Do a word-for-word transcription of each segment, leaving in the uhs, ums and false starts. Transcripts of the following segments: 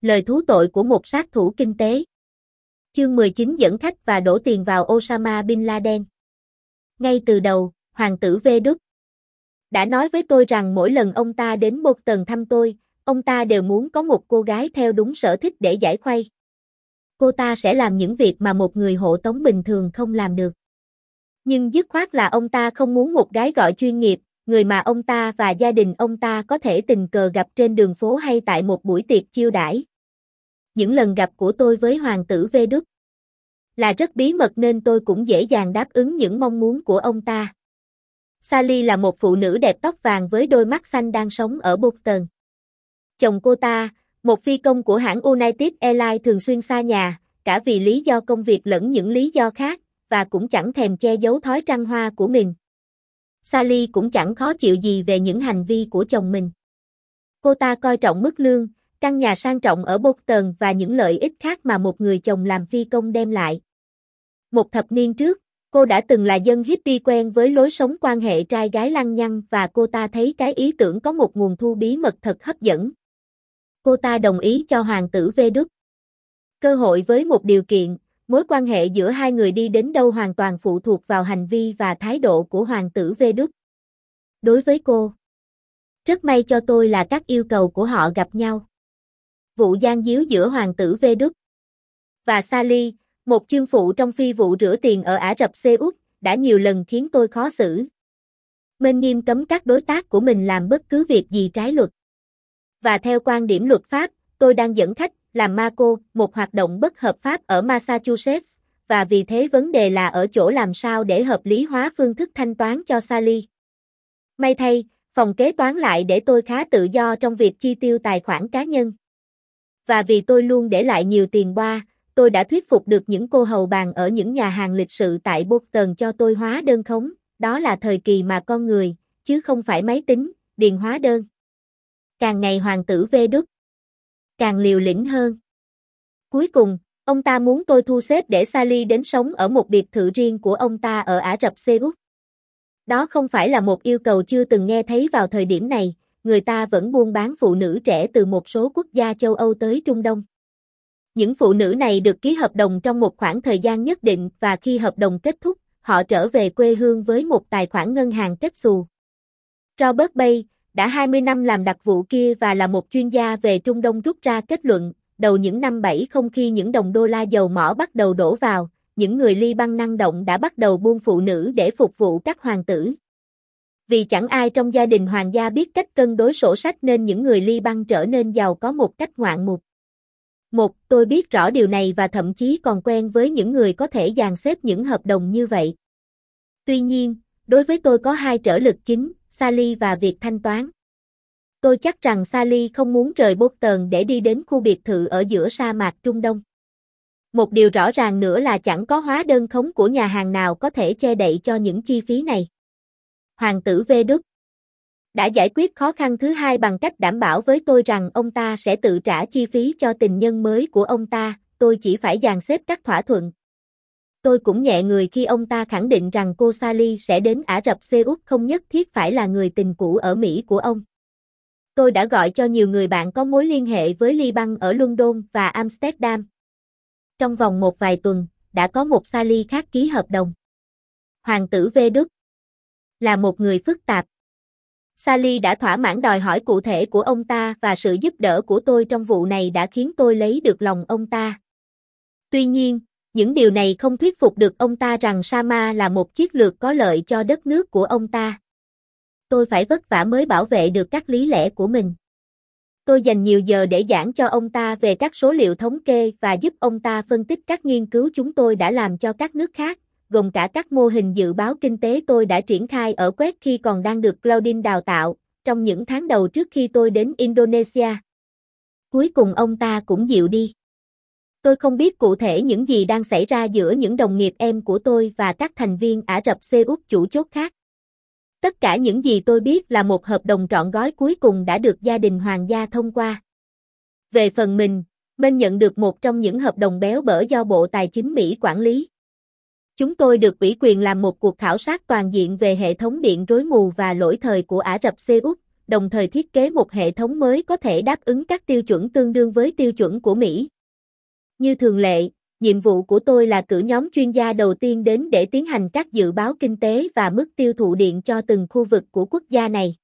Lời thú tội của một sát thủ kinh tế. Chương mười chín dẫn khách và đổ tiền vào Osama Bin Laden. Ngay từ đầu, hoàng tử V. Đức đã nói với tôi rằng mỗi lần ông ta đến Boston thăm tôi, ông ta đều muốn có một cô gái theo đúng sở thích để giải khuây. Cô ta sẽ làm những việc mà một người hộ tống bình thường không làm được. Nhưng dứt khoát là ông ta không muốn một gái gọi chuyên nghiệp, người mà ông ta và gia đình ông ta có thể tình cờ gặp trên đường phố hay tại một buổi tiệc chiêu đãi. Những lần gặp của tôi với hoàng tử V. Đức là rất bí mật nên tôi cũng dễ dàng đáp ứng những mong muốn của ông ta. Sally là một phụ nữ đẹp tóc vàng với đôi mắt xanh đang sống ở Boston. Chồng cô ta, một phi công của hãng United Airlines thường xuyên xa nhà, cả vì lý do công việc lẫn những lý do khác, và cũng chẳng thèm che giấu thói trăng hoa của mình. Sally cũng chẳng khó chịu gì về những hành vi của chồng mình. Cô ta coi trọng mức lương, căn nhà sang trọng ở Boston và những lợi ích khác mà một người chồng làm phi công đem lại. Một thập niên trước, cô đã từng là dân hippie quen với lối sống quan hệ trai gái lăng nhăng và cô ta thấy cái ý tưởng có một nguồn thu bí mật thật hấp dẫn. Cô ta đồng ý cho hoàng tử V. Đức cơ hội với một điều kiện, mối quan hệ giữa hai người đi đến đâu hoàn toàn phụ thuộc vào hành vi và thái độ của hoàng tử V. Đức. Đối với cô, rất may cho tôi là các yêu cầu của họ gặp nhau. Vụ gian díu giữa hoàng tử V. Đức và Sally, một chương phụ trong phi vụ rửa tiền ở Ả Rập Xê Út, đã nhiều lần khiến tôi khó xử. Nên nghiêm cấm các đối tác của mình làm bất cứ việc gì trái luật. Và theo quan điểm luật pháp, tôi đang dẫn khách làm Marco, một hoạt động bất hợp pháp ở Massachusetts, và vì thế vấn đề là ở chỗ làm sao để hợp lý hóa phương thức thanh toán cho Sally. May thay, phòng kế toán lại để tôi khá tự do trong việc chi tiêu tài khoản cá nhân. Và vì tôi luôn để lại nhiều tiền boa, tôi đã thuyết phục được những cô hầu bàn ở những nhà hàng lịch sự tại Boston cho tôi hóa đơn khống, đó là thời kỳ mà con người, chứ không phải máy tính, điền hóa đơn. Càng ngày hoàng tử V. Đức càng liều lĩnh hơn. Cuối cùng, ông ta muốn tôi thu xếp để Sally đến sống ở một biệt thự riêng của ông ta ở Ả Rập Xê Út. Đó không phải là một yêu cầu chưa từng nghe thấy vào thời điểm này, người ta vẫn buôn bán phụ nữ trẻ từ một số quốc gia châu Âu tới Trung Đông. Những phụ nữ này được ký hợp đồng trong một khoảng thời gian nhất định và khi hợp đồng kết thúc, họ trở về quê hương với một tài khoản ngân hàng kết xù. Robert Bay đã hai mươi năm làm đặc vụ kia và là một chuyên gia về Trung Đông rút ra kết luận, đầu những năm bảy mươi khi những đồng đô la dầu mỏ bắt đầu đổ vào, những người Liban năng động đã bắt đầu buôn phụ nữ để phục vụ các hoàng tử. Vì chẳng ai trong gia đình hoàng gia biết cách cân đối sổ sách nên những người Liban trở nên giàu có một cách ngoạn mục. Một, tôi biết rõ điều này và thậm chí còn quen với những người có thể dàn xếp những hợp đồng như vậy. Tuy nhiên, đối với tôi có hai trở lực chính, Sally và việc thanh toán. Tôi chắc rằng Sally không muốn rời Boston để đi đến khu biệt thự ở giữa sa mạc Trung Đông. Một điều rõ ràng nữa là chẳng có hóa đơn khống của nhà hàng nào có thể che đậy cho những chi phí này. Hoàng tử V. Đức đã giải quyết khó khăn thứ hai bằng cách đảm bảo với tôi rằng ông ta sẽ tự trả chi phí cho tình nhân mới của ông ta, tôi chỉ phải dàn xếp các thỏa thuận. Tôi cũng nhẹ người khi ông ta khẳng định rằng cô Sally sẽ đến Ả Rập Xê Út không nhất thiết phải là người tình cũ ở Mỹ của ông. Tôi đã gọi cho nhiều người bạn có mối liên hệ với Liban ở London và Amsterdam. Trong vòng một vài tuần, đã có một Sally khác ký hợp đồng. Hoàng tử V. Đức là một người phức tạp. Sally đã thỏa mãn đòi hỏi cụ thể của ông ta và sự giúp đỡ của tôi trong vụ này đã khiến tôi lấy được lòng ông ta. Tuy nhiên, những điều này không thuyết phục được ông ta rằng Sama là một chiến lược có lợi cho đất nước của ông ta. Tôi phải vất vả mới bảo vệ được các lý lẽ của mình. Tôi dành nhiều giờ để giảng cho ông ta về các số liệu thống kê và giúp ông ta phân tích các nghiên cứu chúng tôi đã làm cho các nước khác, gồm cả các mô hình dự báo kinh tế tôi đã triển khai ở Kuwait khi còn đang được Claudine đào tạo, trong những tháng đầu trước khi tôi đến Indonesia. Cuối cùng ông ta cũng dịu đi. Tôi không biết cụ thể những gì đang xảy ra giữa những đồng nghiệp em của tôi và các thành viên Ả Rập Xê Út chủ chốt khác. Tất cả những gì tôi biết là một hợp đồng trọn gói cuối cùng đã được gia đình hoàng gia thông qua. Về phần mình, mình nhận được một trong những hợp đồng béo bở do Bộ Tài chính Mỹ quản lý. Chúng tôi được ủy quyền làm một cuộc khảo sát toàn diện về hệ thống điện rối mù và lỗi thời của Ả Rập Xê Út, đồng thời thiết kế một hệ thống mới có thể đáp ứng các tiêu chuẩn tương đương với tiêu chuẩn của Mỹ. Như thường lệ, nhiệm vụ của tôi là cử nhóm chuyên gia đầu tiên đến để tiến hành các dự báo kinh tế và mức tiêu thụ điện cho từng khu vực của quốc gia này.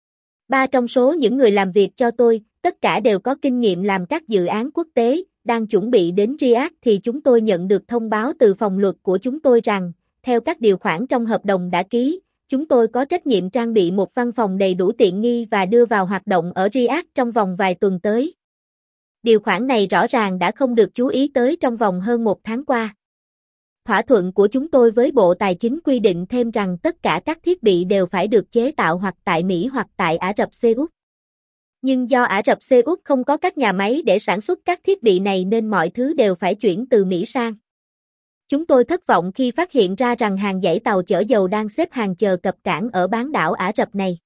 Ba trong số những người làm việc cho tôi, tất cả đều có kinh nghiệm làm các dự án quốc tế, đang chuẩn bị đến Riyadh thì chúng tôi nhận được thông báo từ phòng luật của chúng tôi rằng, theo các điều khoản trong hợp đồng đã ký, chúng tôi có trách nhiệm trang bị một văn phòng đầy đủ tiện nghi và đưa vào hoạt động ở Riyadh trong vòng vài tuần tới. Điều khoản này rõ ràng đã không được chú ý tới trong vòng hơn một tháng qua. Thỏa thuận của chúng tôi với Bộ Tài chính quy định thêm rằng tất cả các thiết bị đều phải được chế tạo hoặc tại Mỹ hoặc tại Ả Rập Xê Út. Nhưng do Ả Rập Xê Út không có các nhà máy để sản xuất các thiết bị này nên mọi thứ đều phải chuyển từ Mỹ sang. Chúng tôi thất vọng khi phát hiện ra rằng hàng dãy tàu chở dầu đang xếp hàng chờ cập cảng ở bán đảo Ả Rập này.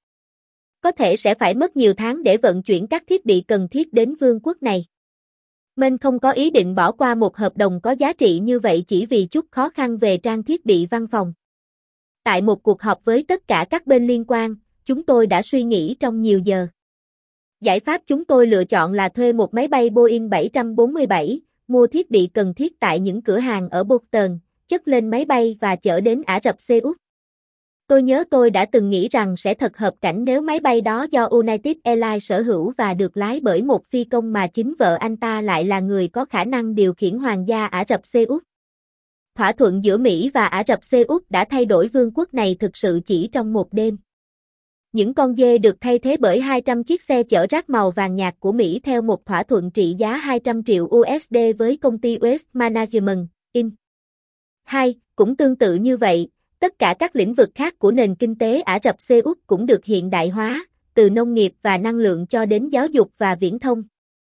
Có thể sẽ phải mất nhiều tháng để vận chuyển các thiết bị cần thiết đến vương quốc này. Mình không có ý định bỏ qua một hợp đồng có giá trị như vậy chỉ vì chút khó khăn về trang thiết bị văn phòng. Tại một cuộc họp với tất cả các bên liên quan, chúng tôi đã suy nghĩ trong nhiều giờ. Giải pháp chúng tôi lựa chọn là thuê một máy bay Boeing bảy bốn bảy, mua thiết bị cần thiết tại những cửa hàng ở Bolton, chất lên máy bay và chở đến Ả Rập Xê Út. Tôi nhớ tôi đã từng nghĩ rằng sẽ thật hợp cảnh nếu máy bay đó do United Airlines sở hữu và được lái bởi một phi công mà chính vợ anh ta lại là người có khả năng điều khiển hoàng gia Ả Rập Xê Út. Thỏa thuận giữa Mỹ và Ả Rập Xê Út đã thay đổi vương quốc này thực sự chỉ trong một đêm. Những con dê được thay thế bởi hai trăm chiếc xe chở rác màu vàng nhạt của Mỹ theo một thỏa thuận trị giá hai trăm triệu u ét đê với công ty Waste Management, Incorporated. hai. Cũng tương tự như vậy, tất cả các lĩnh vực khác của nền kinh tế Ả Rập Xê Út cũng được hiện đại hóa, từ nông nghiệp và năng lượng cho đến giáo dục và viễn thông.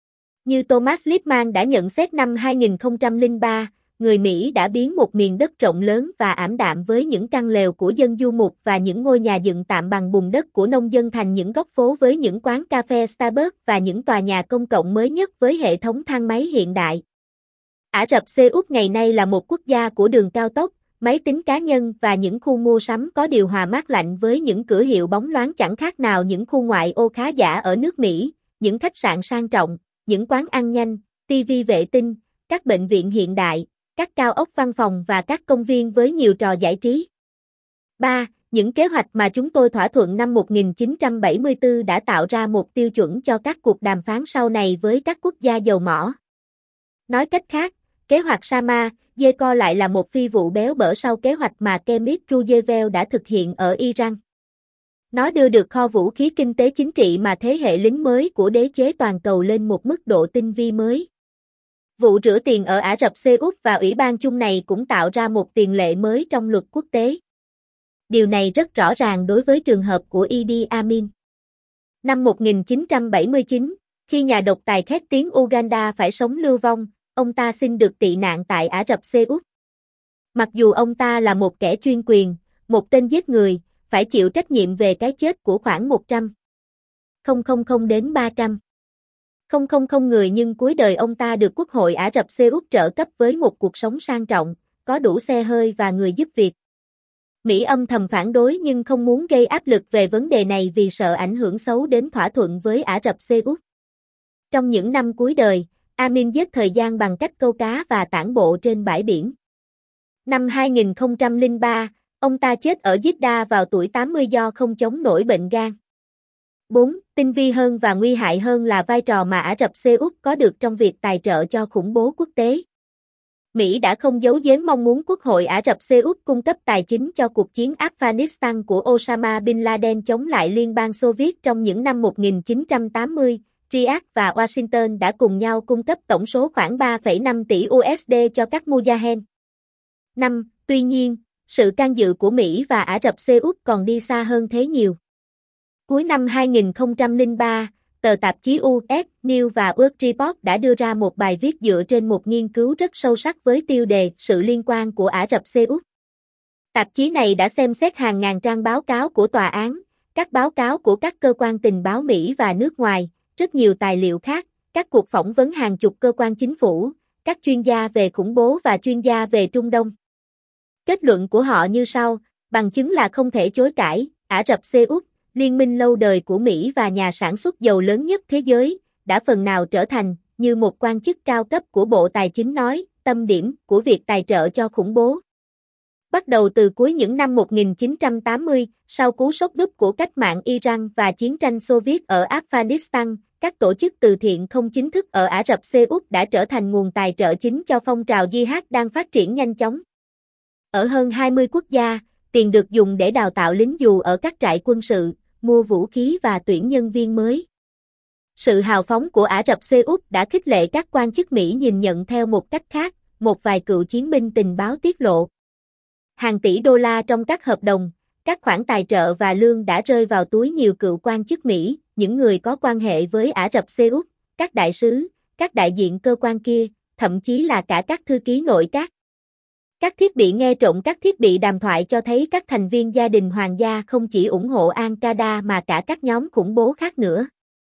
Như Thomas Lippmann đã nhận xét năm hai nghìn không trăm lẻ ba, người Mỹ đã biến một miền đất rộng lớn và ảm đạm với những căn lều của dân du mục và những ngôi nhà dựng tạm bằng bùn đất của nông dân thành những góc phố với những quán cà phê Starbucks và những tòa nhà công cộng mới nhất với hệ thống thang máy hiện đại. Ả Rập Xê Út ngày nay là một quốc gia của đường cao tốc, máy tính cá nhân và những khu mua sắm có điều hòa mát lạnh với những cửa hiệu bóng loáng chẳng khác nào những khu ngoại ô khá giả ở nước Mỹ, những khách sạn sang trọng, những quán ăn nhanh, ti vi vệ tinh, các bệnh viện hiện đại, các cao ốc văn phòng và các công viên với nhiều trò giải trí. ba. Những kế hoạch mà chúng tôi thỏa thuận năm một nghìn chín trăm bảy mươi tư đã tạo ra một tiêu chuẩn cho các cuộc đàm phán sau này với các quốc gia dầu mỏ. Nói cách khác, kế hoạch Sama, Yeko lại là một phi vụ béo bở sau kế hoạch mà Kemit Ruyevel đã thực hiện ở Iran. Nó đưa được kho vũ khí kinh tế chính trị mà thế hệ lính mới của đế chế toàn cầu lên một mức độ tinh vi mới. Vụ rửa tiền ở Ả Rập Xê Út và Ủy ban chung này cũng tạo ra một tiền lệ mới trong luật quốc tế. Điều này rất rõ ràng đối với trường hợp của Idi Amin. Năm một nghìn chín trăm bảy mươi chín, khi nhà độc tài khét tiếng Uganda phải sống lưu vong, ông ta xin được tị nạn tại Ả Rập Xê Út. Mặc dù ông ta là một kẻ chuyên quyền, một tên giết người, phải chịu trách nhiệm về cái chết của khoảng một trăm nghìn đến ba trăm nghìn người nhưng cuối đời ông ta được Quốc hội Ả Rập Xê Út trợ cấp với một cuộc sống sang trọng, có đủ xe hơi và người giúp việc. Mỹ âm thầm phản đối nhưng không muốn gây áp lực về vấn đề này vì sợ ảnh hưởng xấu đến thỏa thuận với Ả Rập Xê Út. Trong những năm cuối đời, Amin giết thời gian bằng cách câu cá và tản bộ trên bãi biển. Năm hai nghìn không trăm lẻ ba, ông ta chết ở Jeddah vào tuổi tám mươi do không chống nổi bệnh gan. bốn. Tinh vi hơn và nguy hại hơn là vai trò mà Ả Rập Xê Út có được trong việc tài trợ cho khủng bố quốc tế. Mỹ đã không giấu giếm mong muốn Quốc hội Ả Rập Xê Út cung cấp tài chính cho cuộc chiến Afghanistan của Osama Bin Laden chống lại Liên bang Xô Viết trong những năm một nghìn chín trăm tám mươi. Riyadh và Washington đã cùng nhau cung cấp tổng số khoảng ba phẩy năm tỷ u ét đê cho các Mujahid. năm. Tuy nhiên, sự can dự của Mỹ và Ả Rập Xê Út còn đi xa hơn thế nhiều. Cuối năm hai nghìn không trăm lẻ ba, tờ tạp chí u ét News và World Report đã đưa ra một bài viết dựa trên một nghiên cứu rất sâu sắc với tiêu đề Sự liên quan của Ả Rập Xê Út. Tạp chí này đã xem xét hàng ngàn trang báo cáo của tòa án, các báo cáo của các cơ quan tình báo Mỹ và nước ngoài, rất nhiều tài liệu khác, các cuộc phỏng vấn hàng chục cơ quan chính phủ, các chuyên gia về khủng bố và chuyên gia về Trung Đông. Kết luận của họ như sau, bằng chứng là không thể chối cãi, Ả Rập Xê Út, liên minh lâu đời của Mỹ và nhà sản xuất dầu lớn nhất thế giới, đã phần nào trở thành, như một quan chức cao cấp của Bộ Tài chính nói, tâm điểm của việc tài trợ cho khủng bố. Bắt đầu từ cuối những năm một nghìn chín trăm tám mươi, sau cú sốc đúp của cách mạng Iran và chiến tranh Xô Viết ở Afghanistan, các tổ chức từ thiện không chính thức ở Ả Rập Xê Út đã trở thành nguồn tài trợ chính cho phong trào jihad đang phát triển nhanh chóng. Ở hơn hai mươi quốc gia, tiền được dùng để đào tạo lính dù ở các trại quân sự, mua vũ khí và tuyển nhân viên mới. Sự hào phóng của Ả Rập Xê Út đã khích lệ các quan chức Mỹ nhìn nhận theo một cách khác, một vài cựu chiến binh tình báo tiết lộ. Hàng tỷ đô la trong các hợp đồng, các khoản tài trợ và lương đã rơi vào túi nhiều cựu quan chức Mỹ, những người có quan hệ với Ả Rập Xê Út, các đại sứ, các đại diện cơ quan kia, thậm chí là cả các thư ký nội các. Các thiết bị nghe trộm các thiết bị đàm thoại cho thấy các thành viên gia đình hoàng gia không chỉ ủng hộ Al-Qaeda mà cả các nhóm khủng bố khác nữa.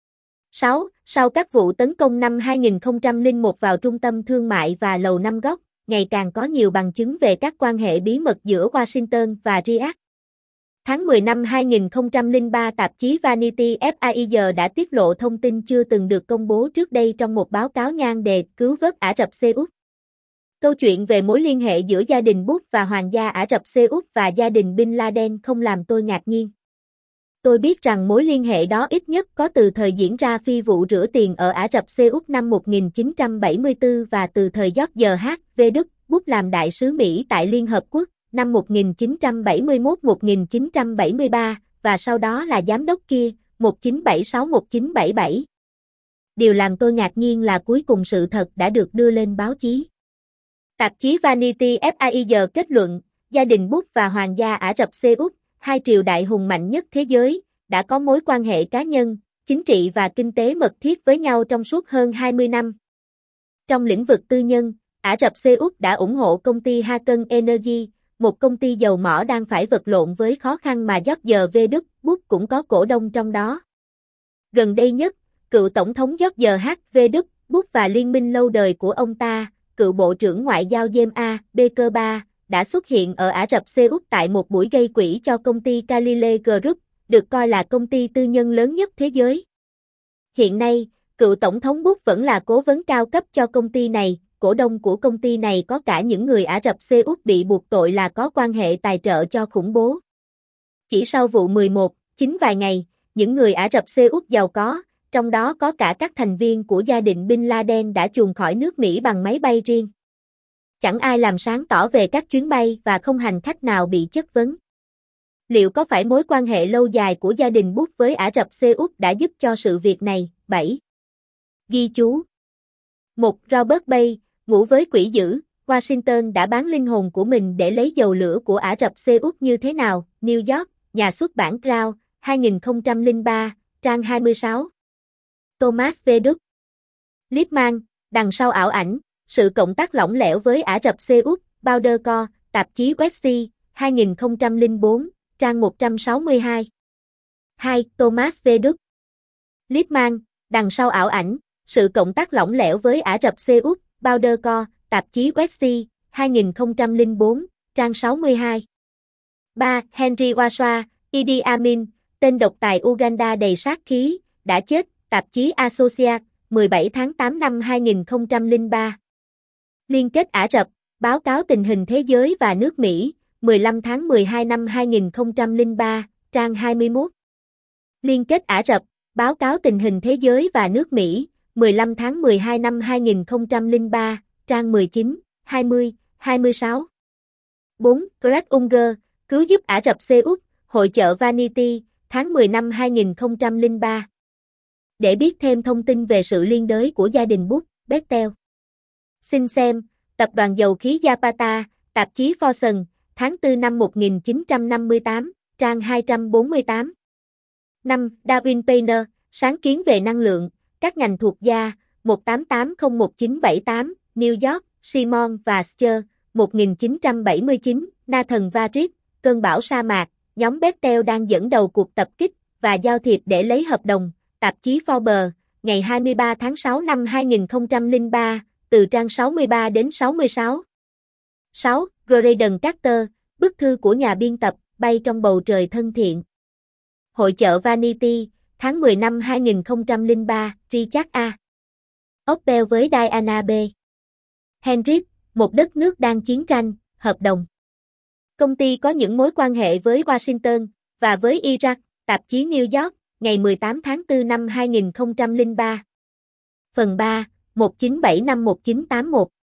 sáu. Sau các vụ tấn công năm hai nghìn không trăm lẻ một vào trung tâm thương mại và Lầu Năm Góc, ngày càng có nhiều bằng chứng về các quan hệ bí mật giữa Washington và Riyadh. Tháng mười năm hai nghìn không trăm lẻ ba, tạp chí Vanity Fair đã tiết lộ thông tin chưa từng được công bố trước đây trong một báo cáo nhan đề Cứu vớt Ả Rập Xê Út. Câu chuyện về mối liên hệ giữa gia đình Bush và Hoàng gia Ả Rập Xê Út và gia đình Bin Laden không làm tôi ngạc nhiên. Tôi biết rằng mối liên hệ đó ít nhất có từ thời diễn ra phi vụ rửa tiền ở Ả Rập Xê Út năm một nghìn chín trăm bảy mươi tư và từ thời George H W Bush làm đại sứ Mỹ tại Liên Hợp Quốc năm một nghìn chín trăm bảy mươi mốt đến một nghìn chín trăm bảy mươi ba và sau đó là giám đốc kia một nghìn chín trăm bảy mươi sáu đến một nghìn chín trăm bảy mươi bảy. Điều làm tôi ngạc nhiên là cuối cùng sự thật đã được đưa lên báo chí. Tạp chí Vanity Fair kết luận, gia đình Bush và Hoàng gia Ả Rập Xê Út, hai triều đại hùng mạnh nhất thế giới, đã có mối quan hệ cá nhân, chính trị và kinh tế mật thiết với nhau trong suốt hơn hai mươi năm. Trong lĩnh vực tư nhân, Ả Rập Xê Út đã ủng hộ công ty Haken Energy, một công ty dầu mỏ đang phải vật lộn với khó khăn mà George W Bush cũng có cổ đông trong đó. Gần đây nhất, cựu Tổng thống George H W Bush và liên minh lâu đời của ông ta, cựu Bộ trưởng Ngoại giao James A. Baker ba, đã xuất hiện ở Ả Rập Xê Út tại một buổi gây quỹ cho công ty Galilee Group, được coi là công ty tư nhân lớn nhất thế giới. Hiện nay, cựu Tổng thống Bush vẫn là cố vấn cao cấp cho công ty này, cổ đông của công ty này có cả những người Ả Rập Xê Út bị buộc tội là có quan hệ tài trợ cho khủng bố. Chỉ sau vụ mười một, chính vài ngày, những người Ả Rập Xê Út giàu có, trong đó có cả các thành viên của gia đình Bin Laden đã chuồn khỏi nước Mỹ bằng máy bay riêng. Chẳng ai làm sáng tỏ về các chuyến bay và không hành khách nào bị chất vấn. Liệu có phải mối quan hệ lâu dài của gia đình Bush với Ả Rập Xê Út đã giúp cho sự việc này? bảy. Ghi chú. một. Robert Bay, ngủ với quỷ dữ, Washington đã bán linh hồn của mình để lấy dầu lửa của Ả Rập Xê Út như thế nào? New York, nhà xuất bản Crown, hai nghìn không trăm lẻ ba, trang hai mươi sáu. Thomas V. Lippmann, đằng sau ảo ảnh, sự cộng tác lỏng lẻo với Ả Rập Xê Út, Powdercore, tạp chí Westy, hai nghìn không trăm lẻ bốn, trang một trăm sáu mươi hai. hai. Thomas V. Lippmann, đằng sau ảo ảnh, sự cộng tác lỏng lẻo với Ả Rập Xê Út, Powdercore, tạp chí Westy, hai nghìn không trăm lẻ bốn, trang sáu mươi hai. ba. Henry Waswa, Idi Amin, tên độc tài Uganda đầy sát khí, đã chết, tạp chí Associate, mười bảy tháng tám năm hai nghìn không trăm lẻ ba. Liên kết Ả Rập, báo cáo tình hình thế giới và nước Mỹ, mười lăm tháng mười hai năm hai nghìn không trăm lẻ ba, trang hai mươi mốt. Liên kết Ả Rập, báo cáo tình hình thế giới và nước Mỹ, mười lăm tháng mười hai năm hai nghìn không trăm lẻ ba, trang mười chín, hai mươi, hai mươi sáu. bốn. Greg Unger, cứu giúp Ả Rập Xê Út, hội chợ Vanity, tháng mười năm hai nghìn không trăm lẻ ba. Để biết thêm thông tin về sự liên đới của gia đình Bush, Bethel, xin xem, Tập đoàn Dầu khí Zapata, tạp chí Fortune, tháng tư năm một nghìn chín trăm năm mươi tám, trang hai trăm bốn mươi tám. năm. Darwin Painter, sáng kiến về năng lượng, các ngành thuộc gia, một tám tám không một chín bảy tám, New York, Simon và Scher, một nghìn chín trăm bảy mươi chín, Nathan Varik, cơn bão sa mạc, nhóm Bethel đang dẫn đầu cuộc tập kích và giao thiệp để lấy hợp đồng, tạp chí Forbes, ngày hai mươi ba tháng sáu năm hai nghìn không trăm lẻ ba, từ trang sáu mươi ba đến sáu mươi sáu. sáu. Graydon Carter, bức thư của nhà biên tập, bay trong bầu trời thân thiện. Hội chợ Vanity, tháng mười năm hai nghìn không trăm lẻ ba, Richard A. Opel với Diana B. Henry, một đất nước đang chiến tranh, hợp đồng. Công ty có những mối quan hệ với Washington và với Iraq, tạp chí New York, ngày mười tám tháng tư năm hai nghìn không trăm lẻ ba. Phần ba, một chín bảy năm một chín tám mốt